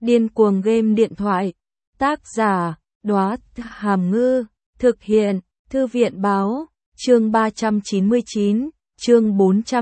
Điên cuồng game điện thoại. Tác giả, Đóa Hàm Ngư. Thực hiện, Thư viện báo. Chương 399, chương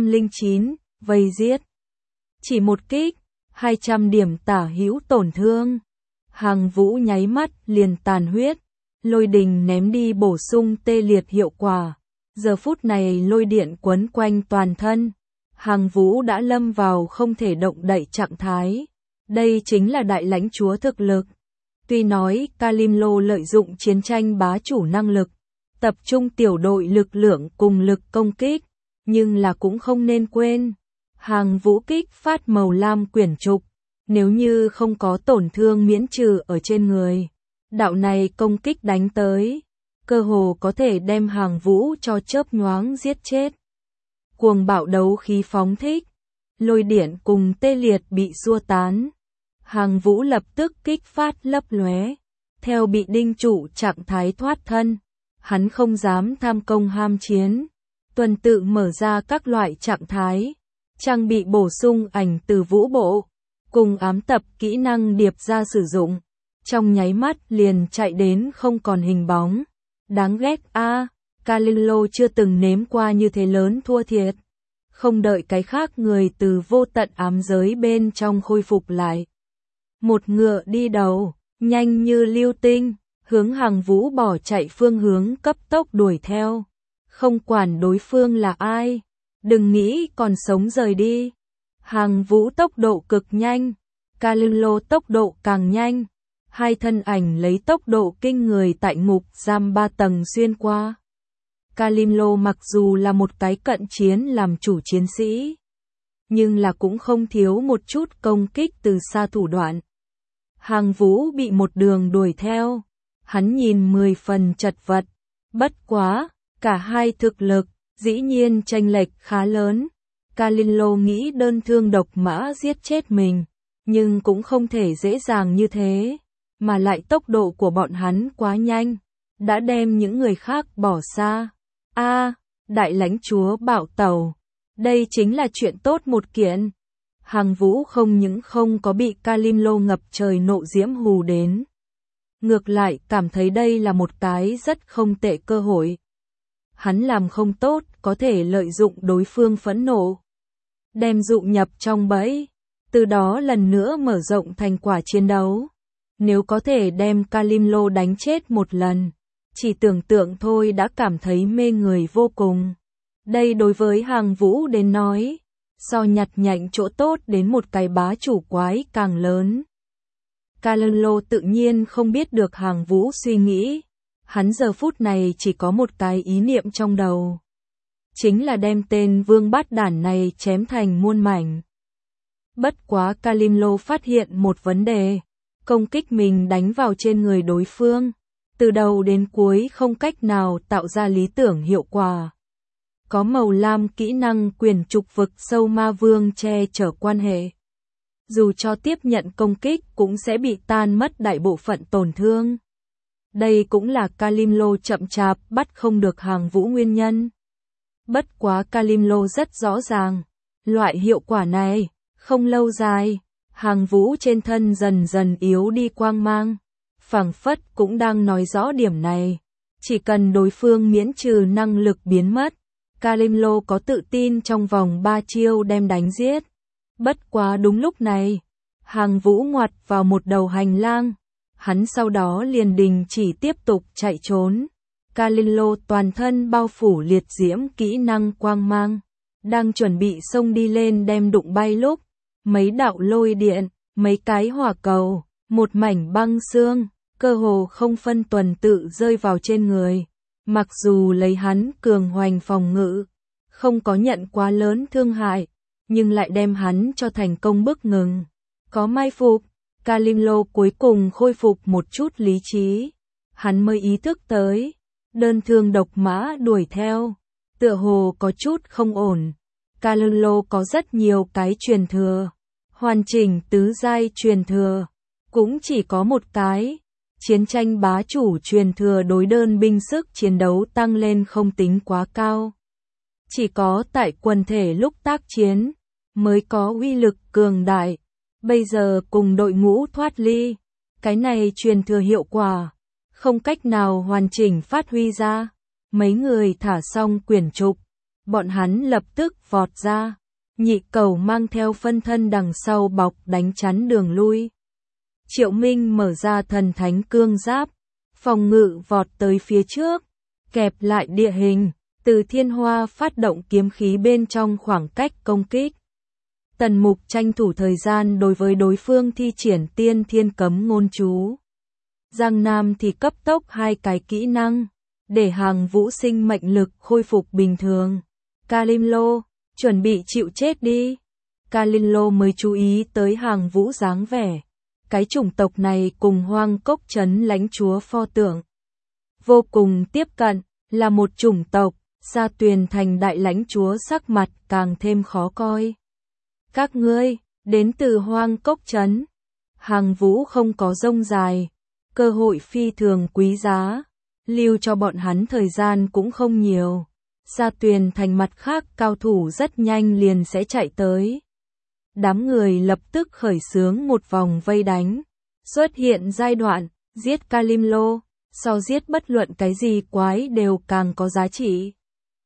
409, vây giết. Chỉ một kích, 200 điểm tả hữu tổn thương. Hàng Vũ nháy mắt liền tàn huyết. Lôi đình ném đi bổ sung tê liệt hiệu quả. Giờ phút này lôi điện quấn quanh toàn thân. Hàng Vũ đã lâm vào không thể động đậy trạng thái. Đây chính là đại lãnh chúa thực lực. Tuy nói Kalimlo lợi dụng chiến tranh bá chủ năng lực, tập trung tiểu đội lực lượng cùng lực công kích, nhưng là cũng không nên quên. Hàng Vũ kích phát màu lam quyển trục, nếu như không có tổn thương miễn trừ ở trên người, đạo này công kích đánh tới, cơ hồ có thể đem Hàng Vũ cho chớp nhoáng giết chết. Cuồng bạo đấu khí phóng thích, lôi điện cùng tê liệt bị xua tán. Hàng Vũ lập tức kích phát lấp lóe, theo bị đinh trụ trạng thái thoát thân, hắn không dám tham công ham chiến, tuần tự mở ra các loại trạng thái, trang bị bổ sung ảnh từ vũ bộ, cùng ám tập kỹ năng điệp ra sử dụng, trong nháy mắt liền chạy đến không còn hình bóng. Đáng ghét a, Kalimlo chưa từng nếm qua như thế lớn thua thiệt, không đợi cái khác người từ vô tận ám giới bên trong khôi phục lại. Một ngựa đi đầu, nhanh như lưu tinh, hướng Hàng Vũ bỏ chạy phương hướng cấp tốc đuổi theo. Không quản đối phương là ai, đừng nghĩ còn sống rời đi. Hàng Vũ tốc độ cực nhanh, Kalimlo tốc độ càng nhanh. Hai thân ảnh lấy tốc độ kinh người tại ngục giam 3 tầng xuyên qua. Kalimlo mặc dù là một cái cận chiến làm chủ chiến sĩ, nhưng là cũng không thiếu một chút công kích từ xa thủ đoạn. Hàng Vũ bị một đường đuổi theo, hắn nhìn 10 phần chật vật, bất quá, cả hai thực lực, dĩ nhiên chênh lệch khá lớn. Kalimlo nghĩ đơn thương độc mã giết chết mình, nhưng cũng không thể dễ dàng như thế, mà lại tốc độ của bọn hắn quá nhanh, đã đem những người khác bỏ xa. Đại lãnh chúa bạo tẩu, đây chính là chuyện tốt một kiện. Hàng Vũ không những không có bị Kalimlo ngập trời nộ diễm hù đến, ngược lại cảm thấy đây là một cái rất không tệ cơ hội. Hắn làm không tốt có thể lợi dụng đối phương phẫn nộ, đem dụ nhập trong bẫy, từ đó lần nữa mở rộng thành quả chiến đấu. Nếu có thể đem Kalimlo đánh chết một lần, chỉ tưởng tượng thôi đã cảm thấy mê người vô cùng. Đây đối với Hàng Vũ đến nói, so nhặt nhạnh chỗ tốt đến một cái bá chủ quái càng lớn. Kalimlo tự nhiên không biết được Hàng Vũ suy nghĩ, hắn giờ phút này chỉ có một cái ý niệm trong đầu, chính là đem tên vương bát đản này chém thành muôn mảnh. Bất quá Kalimlo phát hiện một vấn đề, công kích mình đánh vào trên người đối phương, từ đầu đến cuối không cách nào tạo ra lý tưởng hiệu quả. Có màu lam kỹ năng quyển trục vực sâu ma vương che chở quan hệ, dù cho tiếp nhận công kích cũng sẽ bị tan mất đại bộ phận tổn thương. Đây cũng là Kalimlo chậm chạp bắt không được Hàng Vũ nguyên nhân. Bất quá Kalimlo rất rõ ràng, loại hiệu quả này không lâu dài. Hàng Vũ trên thân dần dần yếu đi quang mang, phảng phất cũng đang nói rõ điểm này. Chỉ cần đối phương miễn trừ năng lực biến mất, Kalimlo có tự tin trong vòng 3 chiêu đem đánh giết. Bất quá đúng lúc này, Hàng Vũ ngoặt vào một đầu hành lang, hắn sau đó liền đình chỉ tiếp tục chạy trốn. Kalimlo toàn thân bao phủ liệt diễm kỹ năng quang mang, đang chuẩn bị xông đi lên đem đụng bay lúc, mấy đạo lôi điện, mấy cái hỏa cầu, một mảnh băng xương, cơ hồ không phân tuần tự rơi vào trên người. Mặc dù lấy hắn cường hoành phòng ngự, không có nhận quá lớn thương hại, nhưng lại đem hắn cho thành công bức ngừng. Có mai phục, Kalimlo cuối cùng khôi phục một chút lý trí. Hắn mới ý thức tới, đơn thương độc mã đuổi theo, tựa hồ có chút không ổn. Kalimlo có rất nhiều cái truyền thừa, hoàn chỉnh tứ giai truyền thừa, cũng chỉ có một cái. Chiến tranh bá chủ truyền thừa đối đơn binh sức chiến đấu tăng lên không tính quá cao. Chỉ có tại quần thể lúc tác chiến, mới có uy lực cường đại. Bây giờ cùng đội ngũ thoát ly, cái này truyền thừa hiệu quả, không cách nào hoàn chỉnh phát huy ra. Mấy người thả xong quyển trục, bọn hắn lập tức vọt ra. Nhị Cẩu mang theo phân thân đằng sau bọc đánh chắn đường lui. Triệu Minh mở ra thần thánh cương giáp, phòng ngự vọt tới phía trước, kẹp lại địa hình, từ Thiên Hoa phát động kiếm khí bên trong khoảng cách công kích. Tần Mục tranh thủ thời gian đối với đối phương thi triển tiên thiên cấm ngôn chú. Giang Nam thì cấp tốc 2 cái kỹ năng, để Hàng Vũ sinh mệnh lực khôi phục bình thường. Kalimlo, chuẩn bị chịu chết đi. Kalimlo mới chú ý tới Hàng Vũ dáng vẻ. Cái chủng tộc này cùng Hoang Cốc Trấn lãnh chúa pho tượng vô cùng tiếp cận, là một chủng tộc. Sa Tuyền Thành đại lãnh chúa sắc mặt càng thêm khó coi. Các ngươi, đến từ Hoang Cốc Trấn. Hàng Vũ không có rông dài, cơ hội phi thường quý giá, lưu cho bọn hắn thời gian cũng không nhiều. Sa Tuyền Thành mặt khác cao thủ rất nhanh liền sẽ chạy tới. Đám người lập tức khởi xướng một vòng vây đánh. Xuất hiện giai đoạn, giết Kalimlo, so giết bất luận cái gì quái đều càng có giá trị.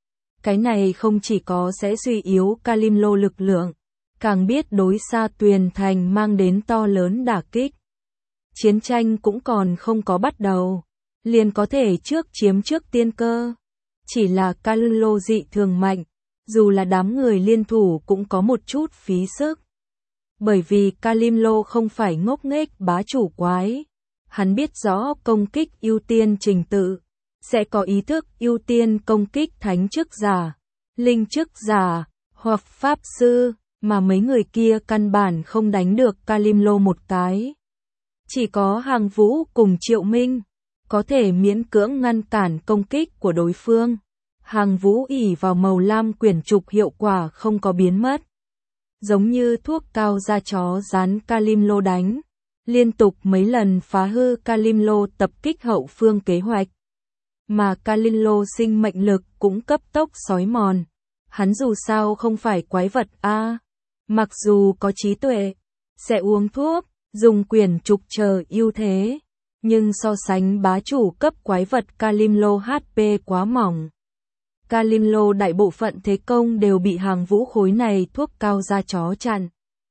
Cái này không chỉ có sẽ suy yếu Kalimlo lực lượng, càng biết đối Sa Tuyền Thành mang đến to lớn đả kích. Chiến tranh cũng còn không có bắt đầu, liền có thể trước chiếm trước tiên cơ. Chỉ là Kalimlo dị thường mạnh, dù là đám người liên thủ cũng có một chút phí sức. Bởi vì Kalimlo không phải ngốc nghếch bá chủ quái, hắn biết rõ công kích ưu tiên trình tự, sẽ có ý thức ưu tiên công kích thánh chức giả, linh chức giả, hoặc pháp sư, mà mấy người kia căn bản không đánh được Kalimlo một cái. Chỉ có Hàng Vũ cùng Triệu Minh có thể miễn cưỡng ngăn cản công kích của đối phương. Hàng Vũ ỷ vào màu lam quyển trục hiệu quả không có biến mất. Giống như thuốc cao da chó dán Kalimlo đánh, liên tục mấy lần phá hư Kalimlo tập kích hậu phương kế hoạch. Mà Kalimlo sinh mệnh lực cũng cấp tốc xói mòn. Hắn dù sao không phải quái vật a, mặc dù có trí tuệ, sẽ uống thuốc, dùng quyển trục chờ ưu thế, nhưng so sánh bá chủ cấp quái vật Kalimlo HP quá mỏng. Kalimlo đại bộ phận thế công đều bị Hàng Vũ khối này thuốc cao da chó chặn.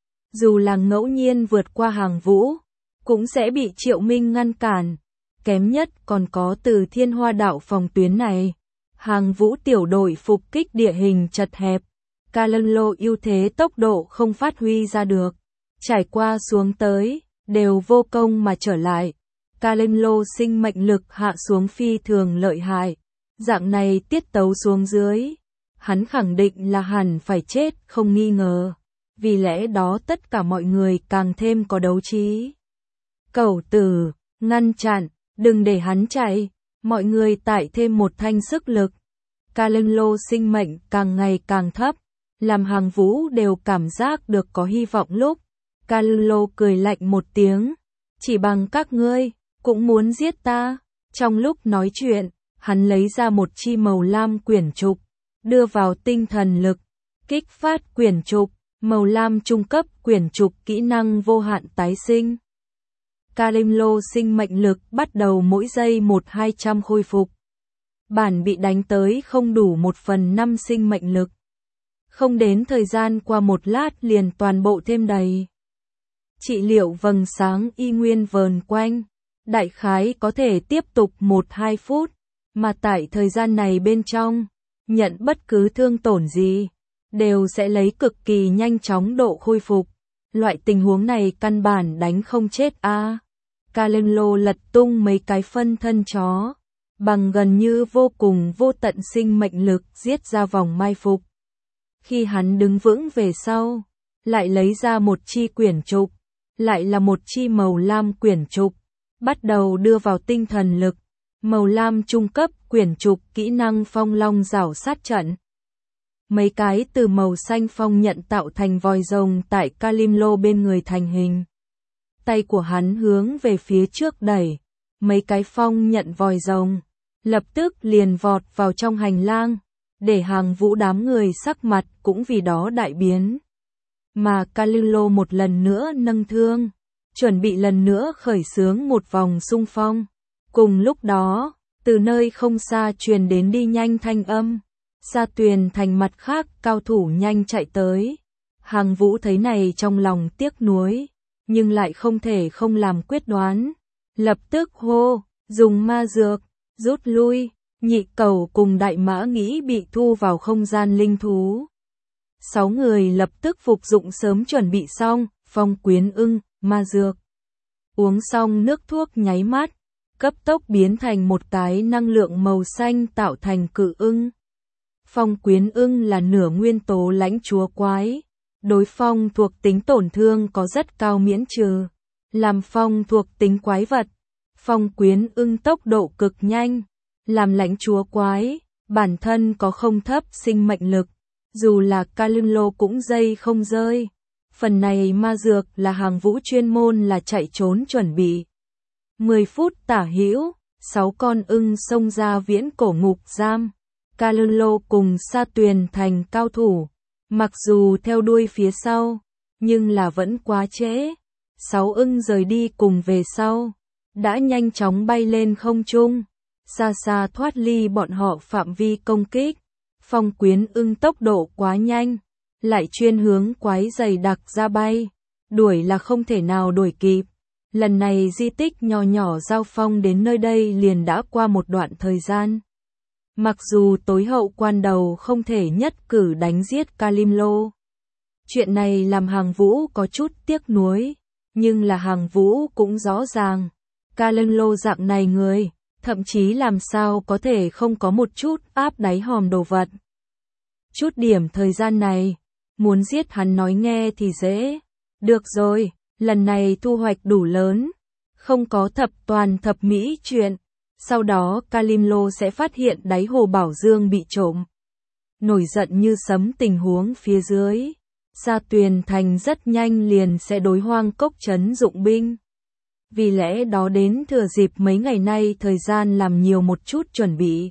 Dù là ngẫu nhiên vượt qua Hàng Vũ, cũng sẽ bị Triệu Minh ngăn cản. Kém nhất còn có từ Thiên Hoa đạo phòng tuyến này. Hàng Vũ tiểu đội phục kích địa hình chật hẹp. Kalimlo ưu thế tốc độ không phát huy ra được. Trải qua xuống tới, đều vô công mà trở lại. Kalimlo sinh mệnh lực hạ xuống phi thường lợi hại. Dạng này tiết tấu xuống dưới, hắn khẳng định là hẳn phải chết không nghi ngờ. Vì lẽ đó tất cả mọi người càng thêm có đấu trí. Cẩu tử, ngăn chặn, đừng để hắn chạy, mọi người tải thêm một thanh sức lực. Kalimlo sinh mệnh càng ngày càng thấp, làm Hàng Vũ đều cảm giác được có hy vọng lúc. Kalimlo cười lạnh một tiếng, chỉ bằng các ngươi, cũng muốn giết ta. Trong lúc nói chuyện, hắn lấy ra một chi màu lam quyển trục, đưa vào tinh thần lực, kích phát quyển trục, màu lam trung cấp quyển trục kỹ năng vô hạn tái sinh. Kalimlo sinh mệnh lực bắt đầu mỗi giây 1-200 khôi phục. Bản bị đánh tới không đủ 1/5 sinh mệnh lực. Không đến thời gian qua một lát liền toàn bộ thêm đầy. Trị liệu vầng sáng y nguyên vờn quanh, đại khái có thể tiếp tục 1-2 phút, mà tại thời gian này bên trong, nhận bất cứ thương tổn gì, đều sẽ lấy cực kỳ nhanh chóng độ khôi phục. Loại tình huống này căn bản đánh không chết a. Kalimlo lật tung mấy cái phân thân chó, bằng gần như vô cùng vô tận sinh mệnh lực giết ra vòng mai phục. Khi hắn đứng vững về sau, lại lấy ra một chi quyển trục, lại là một chi màu lam quyển trục, bắt đầu đưa vào tinh thần lực. Màu lam trung cấp quyển trục kỹ năng phong long rảo sát trận. Mấy cái từ màu xanh phong nhận tạo thành vòi rồng tại Kalimlo bên người thành hình. Tay của hắn hướng về phía trước đẩy, mấy cái phong nhận vòi rồng, lập tức liền vọt vào trong hành lang, để Hàng Vũ đám người sắc mặt cũng vì đó đại biến. mà Kalilo một lần nữa nâng thương, chuẩn bị lần nữa khởi xướng một vòng xung phong. Cùng lúc đó, từ nơi không xa truyền đến đi nhanh thanh âm, Sa Tuyền Thành mặt khác cao thủ nhanh chạy tới. Hàng Vũ thấy này trong lòng tiếc nuối, nhưng lại không thể không làm quyết đoán. Lập tức hô, dùng ma dược, rút lui, Nhị Cẩu cùng Đại Mã nghĩ bị thu vào không gian linh thú. 6 người lập tức phục dụng sớm chuẩn bị xong, Phong Quyến Ưng, ma dược. Uống xong nước thuốc nháy mắt, cấp tốc biến thành một cái năng lượng màu xanh tạo thành cự ưng. Phong Quyến Ưng là nửa nguyên tố lãnh chúa quái. Đối phong thuộc tính tổn thương có rất cao miễn trừ. Làm phong thuộc tính quái vật, Phong Quyến Ưng tốc độ cực nhanh. Làm lãnh chúa quái, bản thân có không thấp sinh mệnh lực. Dù là Kalilo cũng dây không rơi. Phần này ma dược là Hàng Vũ chuyên môn là chạy trốn chuẩn bị. 10 phút tả hữu, 6 con ưng xông ra viễn cổ ngục giam. Kalilo cùng Sa Tuyền Thành cao thủ. Mặc dù theo đuôi phía sau, nhưng là vẫn quá trễ. 6 ưng rời đi cùng về sau, đã nhanh chóng bay lên không trung, xa xa thoát ly bọn họ phạm vi công kích. Phong Quyến Ưng tốc độ quá nhanh, lại chuyên hướng quái dày đặc ra bay, đuổi là không thể nào đuổi kịp. Lần này di tích nhỏ nhỏ giao phong đến nơi đây liền đã qua một đoạn thời gian. Mặc dù tối hậu quan đầu không thể nhất cử đánh giết Kalilo. Chuyện này làm Hàng Vũ có chút tiếc nuối, nhưng là Hàng Vũ cũng rõ ràng, Kalilo dạng này người, thậm chí làm sao có thể không có một chút áp đáy hòm đồ vật. Chút điểm thời gian này, muốn giết hắn nói nghe thì dễ. Được rồi, lần này thu hoạch đủ lớn, không có thập toàn thập mỹ chuyện. Sau đó Kalilo sẽ phát hiện đáy hồ bảo dương bị trộm. Nổi giận như sấm tình huống phía dưới, Sa Tuyền Thành rất nhanh liền sẽ đối Hoang Cốc trấn dụng binh. Vì lẽ đó đến thừa dịp mấy ngày nay thời gian làm nhiều một chút chuẩn bị.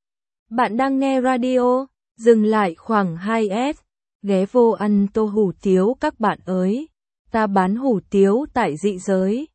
Bạn đang nghe radio, dừng lại khoảng 2S, ghé vô ăn tô hủ tiếu các bạn ơi. Ta bán hủ tiếu tại dị giới.